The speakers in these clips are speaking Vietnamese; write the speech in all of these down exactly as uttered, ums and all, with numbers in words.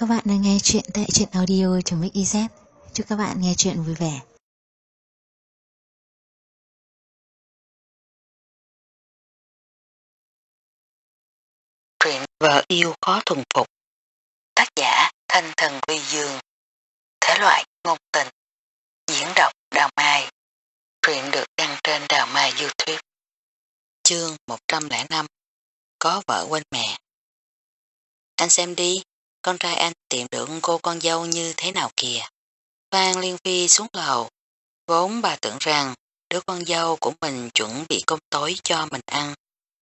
các bạn đang nghe chuyện tại truyện audio.mix.iz. Chúc các bạn nghe chuyện vui vẻ. Truyện Vợ yêu khó thuần phục. Tác giả Thanh Thần Vi Dương. Thể loại ngôn tình. Diễn đọc Đào Mai. Truyện được đăng trên Đào Mai YouTube. Chương một trăm lẻ năm. Có vợ quên mẹ. Anh xem đi, con trai anh tìm được cô con dâu như thế nào kìa. Phan Liên Phi xuống lầu. Vốn bà tưởng rằng đứa con dâu của mình chuẩn bị cơm tối cho mình ăn.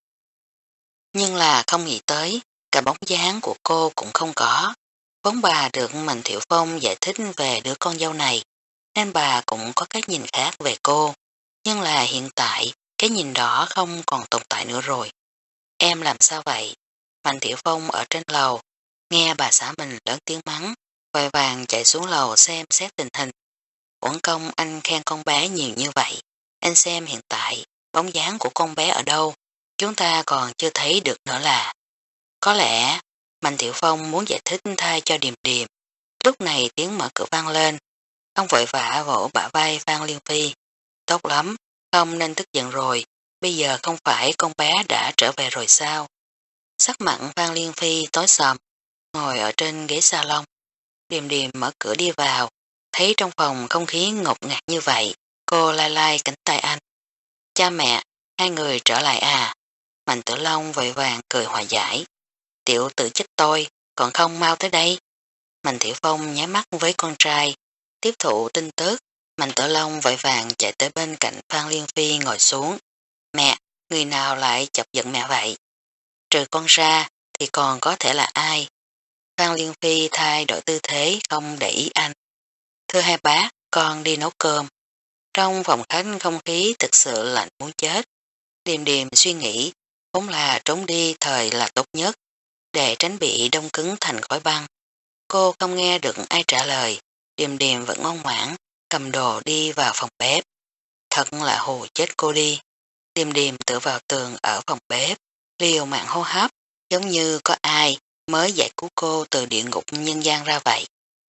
Nhưng là không nghĩ tới, cả bóng dáng của cô cũng không có. Vốn bà được Mạnh Thiệu Phong giải thích về đứa con dâu này, nên bà cũng có cái nhìn khác về cô. Nhưng là hiện tại, cái nhìn đó không còn tồn tại nữa rồi. Em làm sao vậy? Mạnh Thiệu Phong ở trên lầu, nghe bà xã mình lớn tiếng mắng, vội vàng chạy xuống lầu xem xét tình hình. Uổng công anh khen con bé nhiều như vậy. Anh xem hiện tại, bóng dáng của con bé ở đâu, chúng ta còn chưa thấy được nữa là. Có lẽ, Mạnh Thiệu Phong muốn giải thích thay cho Điềm Điềm. Lúc này tiếng mở cửa vang lên. Ông vội vã vỗ bả vai Phan Liên Phi. Tốt lắm, không nên tức giận rồi. Bây giờ không phải con bé đã trở về rồi sao? Sắc mặn Phan Liên Phi tối sầm, ngồi ở trên ghế salon. Điềm Điềm mở cửa đi vào, thấy trong phòng không khí ngột ngạt như vậy. Cô lai lai cánh tay anh. Cha mẹ, hai người trở lại à? Mạnh Tử Long vội vàng cười hòa giải. Tiểu tử chết tôi, còn không mau tới đây. Mạnh Thiệu Phong nháy mắt với con trai, tiếp thụ tin tức. Mạnh Tử Long vội vàng chạy tới bên cạnh Phan Liên Phi ngồi xuống. Mẹ, người nào lại chọc giận mẹ vậy? Trừ con ra thì còn có thể là ai? Phan Liên Phi thay đổi tư thế không để ý anh. Thưa hai bác, con đi nấu cơm. Trong phòng khách không khí thực sự lạnh muốn chết. Điềm Điềm suy nghĩ, vốn là trốn đi thời là tốt nhất, để tránh bị đông cứng thành khói băng. Cô không nghe được ai trả lời, Điềm Điềm vẫn ngoan ngoãn, cầm đồ đi vào phòng bếp. Thật là hù chết cô đi. Điềm Điềm tựa vào tường ở phòng bếp, liều mạng hô hấp, giống như có ai mới giải cứu cô từ địa ngục nhân gian ra vậy.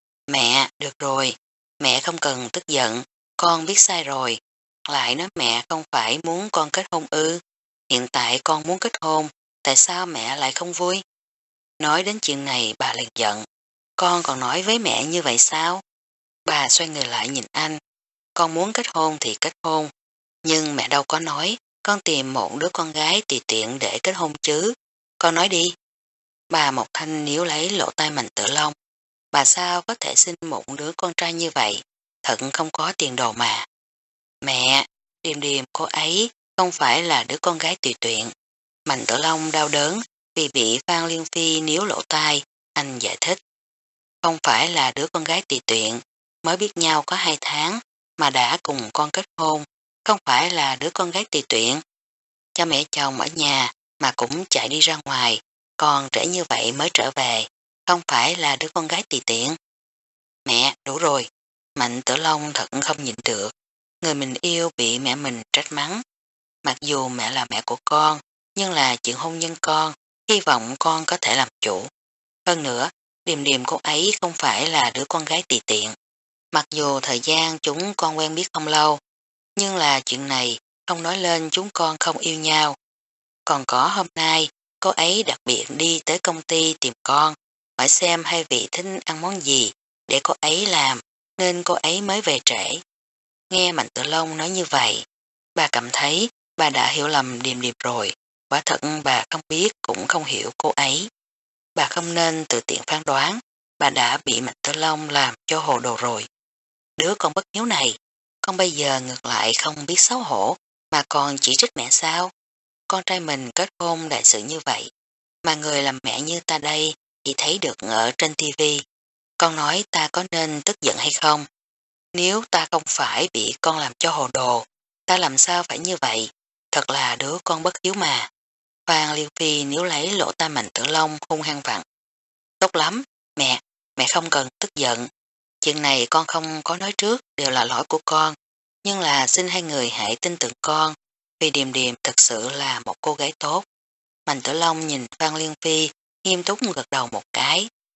Mẹ, được rồi, mẹ không cần tức giận, con biết sai rồi. Lại nói mẹ không phải muốn con kết hôn ư. Hiện tại con muốn kết hôn, tại sao mẹ lại không vui? Nói đến chuyện này bà liền giận. Con còn nói với mẹ như vậy sao? Bà xoay người lại nhìn anh. Con muốn kết hôn thì kết hôn. Nhưng mẹ đâu có nói con tìm một đứa con gái tùy tiện để kết hôn chứ. Con nói đi. Bà Mộc Thanh níu lấy lỗ tai Mạnh Tử Long. Bà sao có thể sinh một đứa con trai như vậy? Thật không có tiền đồ mà. Mẹ, Điềm Điềm cô ấy không phải là đứa con gái tùy tiện. Mạnh Tử Long đau đớn vì bị Phan Liên Phi níu lỗ tai, anh giải thích. Không phải là đứa con gái tùy tiện, mới biết nhau có hai tháng mà đã cùng con kết hôn, không phải là đứa con gái tùy tiện. Cha mẹ chồng ở nhà mà cũng chạy đi ra ngoài, còn trễ như vậy mới trở về, không phải là đứa con gái tùy tiện. Mẹ, đủ rồi. Mạnh Tử Long thật không nhịn được. Người mình yêu bị mẹ mình trách mắng. Mặc dù mẹ là mẹ của con, nhưng là chuyện hôn nhân con, hy vọng con có thể làm chủ. Hơn nữa, Điềm Điềm cô ấy không phải là đứa con gái tùy tiện. Mặc dù thời gian chúng con quen biết không lâu, nhưng là chuyện này không nói lên chúng con không yêu nhau. Còn có hôm nay, cô ấy đặc biệt đi tới công ty tìm con, hỏi xem hai vị thích ăn món gì để cô ấy làm, nên cô ấy mới về trễ. Nghe Mạnh Tử Long nói như vậy, bà cảm thấy bà đã hiểu lầm Điềm Điềm rồi, quả thật bà không biết cũng không hiểu cô ấy. Bà không nên tự tiện phán đoán, bà đã bị Mạnh Tử Long làm cho hồ đồ rồi. Đứa con bất hiếu này, con bây giờ ngược lại không biết xấu hổ, mà còn chỉ trích mẹ sao? Con trai mình kết hôn đại sự như vậy, mà người làm mẹ như ta đây chỉ thấy được ở trên tivi. Con nói ta có nên tức giận hay không? Nếu ta không phải bị con làm cho hồ đồ, ta làm sao phải như vậy? Thật là đứa con bất hiếu mà. Phan Liên Phi níu lấy lỗ tai Mạnh Tử Long hung hăng vặn. Tốt lắm, mẹ, mẹ không cần tức giận. Chuyện này con không có nói trước đều là lỗi của con, nhưng là xin hai người hãy tin tưởng con, vì Điềm Điềm thật sự là một cô gái tốt. Mạnh Tử Long nhìn Phan Liên Phi nghiêm túc gật đầu một cái,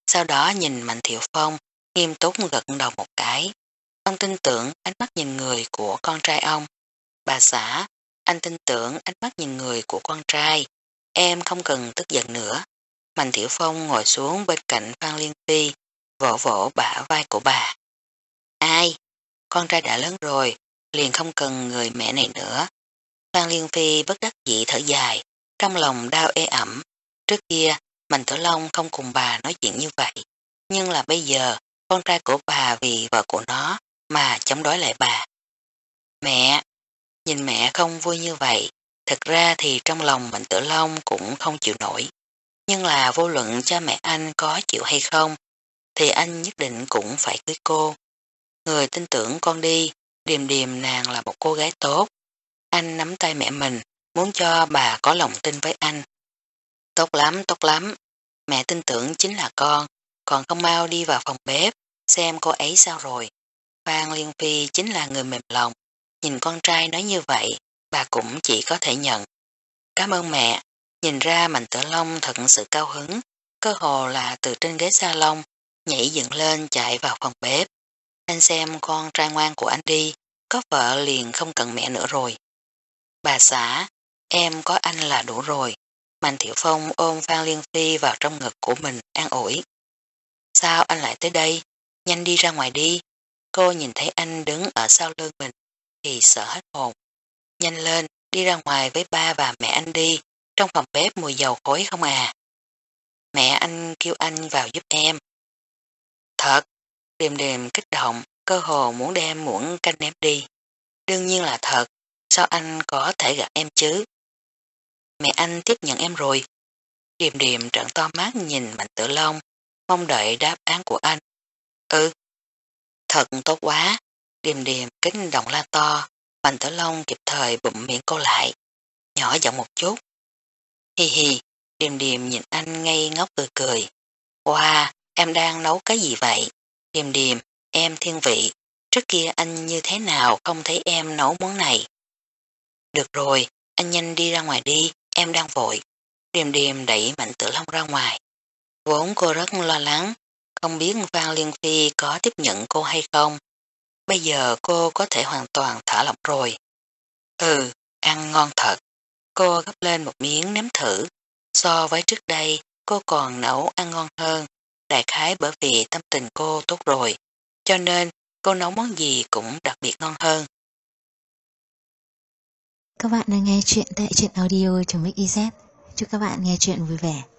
sau đó nhìn Mạnh Thiệu Phong, nghiêm túc gật đầu một cái. Ông tin tưởng ánh mắt nhìn người của con trai ông. Bà xã, anh tin tưởng ánh mắt nhìn người của con trai, em không cần tức giận nữa. Mạnh Thiệu Phong ngồi xuống bên cạnh Phan Liên Phi, vỗ vỗ bả vai của bà. Ai? Con trai đã lớn rồi, liền không cần người mẹ này nữa. Phan Liên Phi bất đắc dĩ thở dài, trong lòng đau ê ẩm. Trước kia, Mạnh Tử Long không cùng bà nói chuyện như vậy, nhưng là bây giờ, con trai của bà vì vợ của nó mà chống đối lại bà. Mẹ! Nhìn mẹ không vui như vậy, thật ra thì trong lòng Mạnh Tử Long cũng không chịu nổi. Nhưng là vô luận cha mẹ anh có chịu hay không, thì anh nhất định cũng phải cưới cô. Người tin tưởng con đi, Điềm Điềm nàng là một cô gái tốt. Anh nắm tay mẹ mình, muốn cho bà có lòng tin với anh. Tốt lắm, tốt lắm. Mẹ tin tưởng chính là con, còn không mau đi vào phòng bếp, xem cô ấy sao rồi. Phan Liên Phi chính là người mềm lòng. Nhìn con trai nói như vậy, bà cũng chỉ có thể nhận. Cảm ơn mẹ, nhìn ra Mạnh Tử Long thật sự cao hứng, cơ hồ là từ trên ghế salon, nhảy dựng lên chạy vào phòng bếp. Anh xem con trai ngoan của anh đi, có vợ liền không cần mẹ nữa rồi. Bà xã, em có anh là đủ rồi. Mạnh Thiệu Phong ôm Phan Liên Phi vào trong ngực của mình an ủi. Sao anh lại tới đây? Nhanh đi ra ngoài đi. Cô nhìn thấy anh đứng ở sau lưng mình thì sợ hết hồn. Nhanh lên, đi ra ngoài với ba và mẹ anh đi, trong phòng bếp mùi dầu khói không à. Mẹ anh kêu anh vào giúp em. Thật, Điềm Điềm kích động, cơ hồ muốn đem muỗng canh ném đi. Đương nhiên là thật, sao anh có thể gặp em chứ? Mẹ anh tiếp nhận em rồi. Điềm Điềm trợn to mắt nhìn Mạnh Tử Long, mong đợi đáp án của anh. Ừ, thật tốt quá. Điềm Điềm kích động la to, Mạnh Tử Long kịp thời bụm miệng cô lại, nhỏ giọng một chút. Hi hi, Điềm Điềm nhìn anh ngây ngốc cười cười. Wow, em đang nấu cái gì vậy? Điềm Điềm, em thiên vị, trước kia anh như thế nào không thấy em nấu món này. Được rồi, anh nhanh đi ra ngoài đi, em đang vội. Điềm Điềm đẩy Mạnh Tử Long ra ngoài. Vốn cô rất lo lắng, không biết Phan Liên Phi có tiếp nhận cô hay không. Bây giờ cô có thể hoàn toàn thả lỏng rồi. Ừ, ăn ngon thật. Cô gấp lên một miếng nếm thử. So với trước đây, cô còn nấu ăn ngon hơn. Đại khái bởi vì tâm tình cô tốt rồi. Cho nên, cô nấu món gì cũng đặc biệt ngon hơn. Các bạn đang nghe chuyện tại truyện audio.mixyz. Chúc các bạn nghe chuyện vui vẻ.